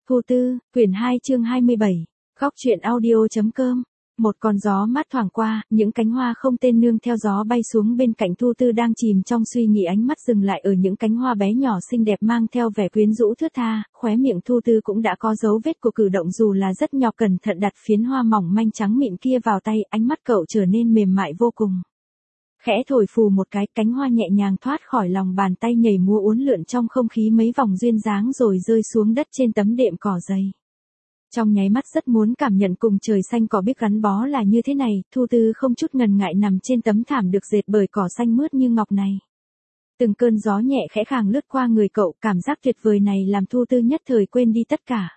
Thu Tư, quyển 2 chương 27, Góc truyện audio.com. Một con gió mát thoảng qua, những cánh hoa không tên nương theo gió bay xuống bên cạnh Thu Tư đang chìm trong suy nghĩ, ánh mắt dừng lại ở những cánh hoa bé nhỏ xinh đẹp mang theo vẻ quyến rũ thướt tha, khóe miệng Thu Tư cũng đã có dấu vết của cử động dù là rất nhỏ, cẩn thận đặt phiến hoa mỏng manh trắng mịn kia vào tay, ánh mắt cậu trở nên mềm mại vô cùng. Khẽ thổi phù một cái, cánh hoa nhẹ nhàng thoát khỏi lòng bàn tay nhảy múa uốn lượn trong không khí mấy vòng duyên dáng rồi rơi xuống đất trên tấm đệm cỏ dày. Trong nháy mắt rất muốn cảm nhận cùng trời xanh cỏ biếc gắn bó là như thế này, Thu Tư không chút ngần ngại nằm trên tấm thảm được dệt bởi cỏ xanh mướt như ngọc này. Từng cơn gió nhẹ khẽ khàng lướt qua người cậu, cảm giác tuyệt vời này làm Thu Tư nhất thời quên đi tất cả.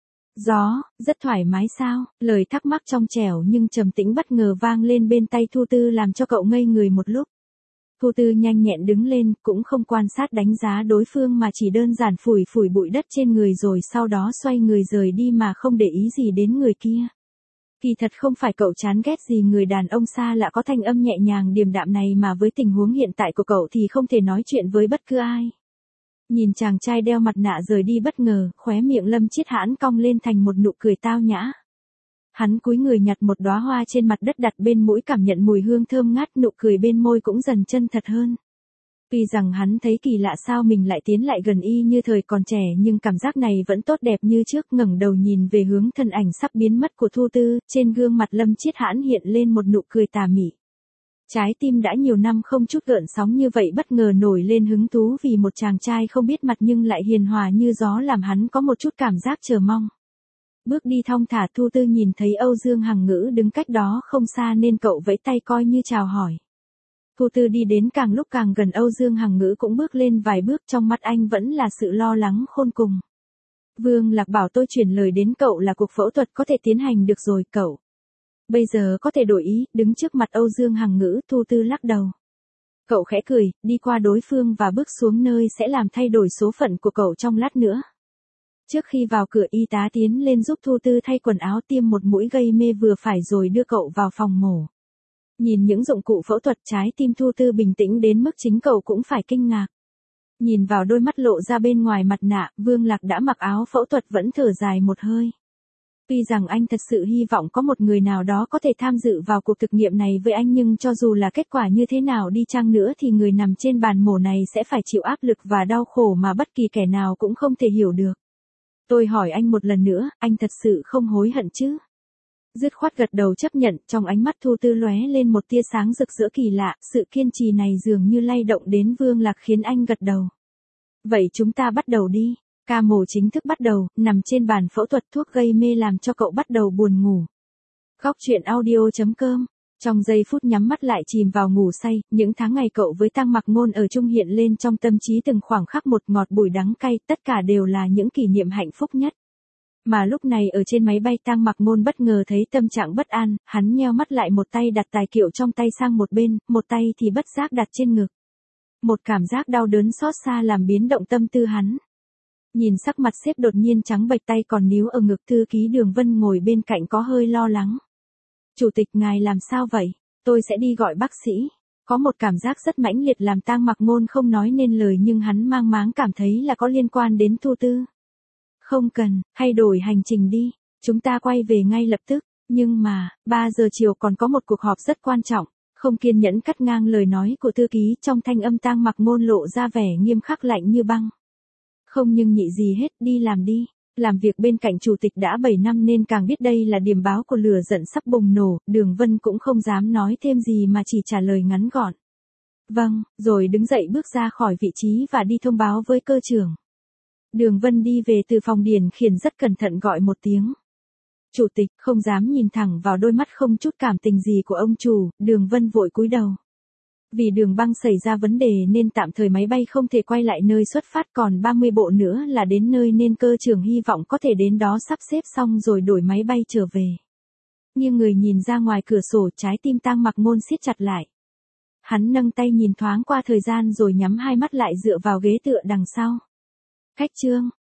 Gió, rất thoải mái sao? Lời thắc mắc trong trẻo nhưng trầm tĩnh bất ngờ vang lên bên tai Thu Tư làm cho cậu ngây người một lúc. Thu Tư nhanh nhẹn đứng lên, cũng không quan sát đánh giá đối phương mà chỉ đơn giản phủi phủi bụi đất trên người rồi sau đó xoay người rời đi mà không để ý gì đến người kia. Kỳ thật không phải cậu chán ghét gì người đàn ông xa lạ có thanh âm nhẹ nhàng điềm đạm này, mà với tình huống hiện tại của cậu thì không thể nói chuyện với bất cứ ai. Nhìn chàng trai đeo mặt nạ rời đi bất ngờ, khóe miệng Lâm Chiết Hãn cong lên thành một nụ cười tao nhã. Hắn cúi người nhặt một đóa hoa trên mặt đất đặt bên mũi, cảm nhận mùi hương thơm ngát, nụ cười bên môi cũng dần chân thật hơn. Tuy rằng hắn thấy kỳ lạ sao mình lại tiến lại gần y như thời còn trẻ, nhưng cảm giác này vẫn tốt đẹp như trước. Ngẩng đầu nhìn về hướng thân ảnh sắp biến mất của Thu Tư, trên gương mặt Lâm Chiết Hãn hiện lên một nụ cười tà mị. Trái tim đã nhiều năm không chút gợn sóng như vậy bất ngờ nổi lên hứng thú vì một chàng trai không biết mặt nhưng lại hiền hòa như gió, làm hắn có một chút cảm giác chờ mong. Bước đi thong thả, Thu Tư nhìn thấy Âu Dương Hằng Ngữ đứng cách đó không xa nên cậu vẫy tay coi như chào hỏi. Thu Tư đi đến càng lúc càng gần, Âu Dương Hằng Ngữ cũng bước lên vài bước, trong mắt anh vẫn là sự lo lắng khôn cùng. Vương Lạc bảo tôi chuyển lời đến cậu là cuộc phẫu thuật có thể tiến hành được rồi, cậu bây giờ có thể đổi ý. Đứng trước mặt Âu Dương Hằng Ngữ, Thu Tư lắc đầu. Cậu khẽ cười, đi qua đối phương và bước xuống nơi sẽ làm thay đổi số phận của cậu trong lát nữa. Trước khi vào cửa, y tá tiến lên giúp Thu Tư thay quần áo, tiêm một mũi gây mê vừa phải rồi đưa cậu vào phòng mổ. Nhìn những dụng cụ phẫu thuật, trái tim Thu Tư bình tĩnh đến mức chính cậu cũng phải kinh ngạc. Nhìn vào đôi mắt lộ ra bên ngoài mặt nạ, Vương Lạc đã mặc áo phẫu thuật vẫn thở dài một hơi. Tuy rằng anh thật sự hy vọng có một người nào đó có thể tham dự vào cuộc thực nghiệm này với anh, nhưng cho dù là kết quả như thế nào đi chăng nữa thì người nằm trên bàn mổ này sẽ phải chịu áp lực và đau khổ mà bất kỳ kẻ nào cũng không thể hiểu được. Tôi hỏi anh một lần nữa, anh thật sự không hối hận chứ? Dứt khoát gật đầu chấp nhận, trong ánh mắt Thu Tư lóe lên một tia sáng rực rỡ kỳ lạ, sự kiên trì này dường như lay động đến Vương Lạc khiến anh gật đầu. Vậy chúng ta bắt đầu đi. Ca mổ chính thức bắt đầu, nằm trên bàn phẫu thuật, thuốc gây mê làm cho cậu bắt đầu buồn ngủ. Góc truyện audio.com. Trong giây phút nhắm mắt lại chìm vào ngủ say, những tháng ngày cậu với Tăng Mặc Ngôn ở chung hiện lên trong tâm trí từng khoảng khắc, một ngọt bùi đắng cay, tất cả đều là những kỷ niệm hạnh phúc nhất. Mà lúc này ở trên máy bay, Tăng Mặc Ngôn bất ngờ thấy tâm trạng bất an, hắn nheo mắt lại, một tay đặt tài liệu trong tay sang một bên, một tay thì bất giác đặt trên ngực. Một cảm giác đau đớn xót xa làm biến động tâm tư hắn. Nhìn sắc mặt sếp đột nhiên trắng bệch, tay còn níu ở ngực, thư ký Đường Vân ngồi bên cạnh có hơi lo lắng. Chủ tịch, ngài làm sao vậy? Tôi sẽ đi gọi bác sĩ. Có một cảm giác rất mãnh liệt làm Tăng Mặc Ngôn không nói nên lời, nhưng hắn mang máng cảm thấy là có liên quan đến Thu Tư. Không cần, thay đổi hành trình đi, chúng ta quay về ngay lập tức. Nhưng mà, 3 giờ chiều còn có một cuộc họp rất quan trọng. Không kiên nhẫn cắt ngang lời nói của thư ký, trong thanh âm Tăng Mặc Ngôn lộ ra vẻ nghiêm khắc lạnh như băng. Không nhưng nhị gì hết, đi làm đi. Làm việc bên cạnh chủ tịch đã 7 năm nên càng biết đây là điểm báo của lửa giận sắp bùng nổ. Đường Vân cũng không dám nói thêm gì mà chỉ trả lời ngắn gọn. Vâng, rồi đứng dậy bước ra khỏi vị trí và đi thông báo với cơ trưởng. Đường Vân đi về từ phòng điển khiển rất cẩn thận gọi một tiếng. Chủ tịch, không dám nhìn thẳng vào đôi mắt không chút cảm tình gì của ông chủ, Đường Vân vội cúi đầu. Vì đường băng xảy ra vấn đề nên tạm thời máy bay không thể quay lại nơi xuất phát, còn 30 bộ nữa là đến nơi nên cơ trưởng hy vọng có thể đến đó sắp xếp xong rồi đổi máy bay trở về. Nhưng người nhìn ra ngoài cửa sổ, trái tim Tăng Mặc Ngôn siết chặt lại. Hắn nâng tay nhìn thoáng qua thời gian rồi nhắm hai mắt lại dựa vào ghế tựa đằng sau. Khách trương,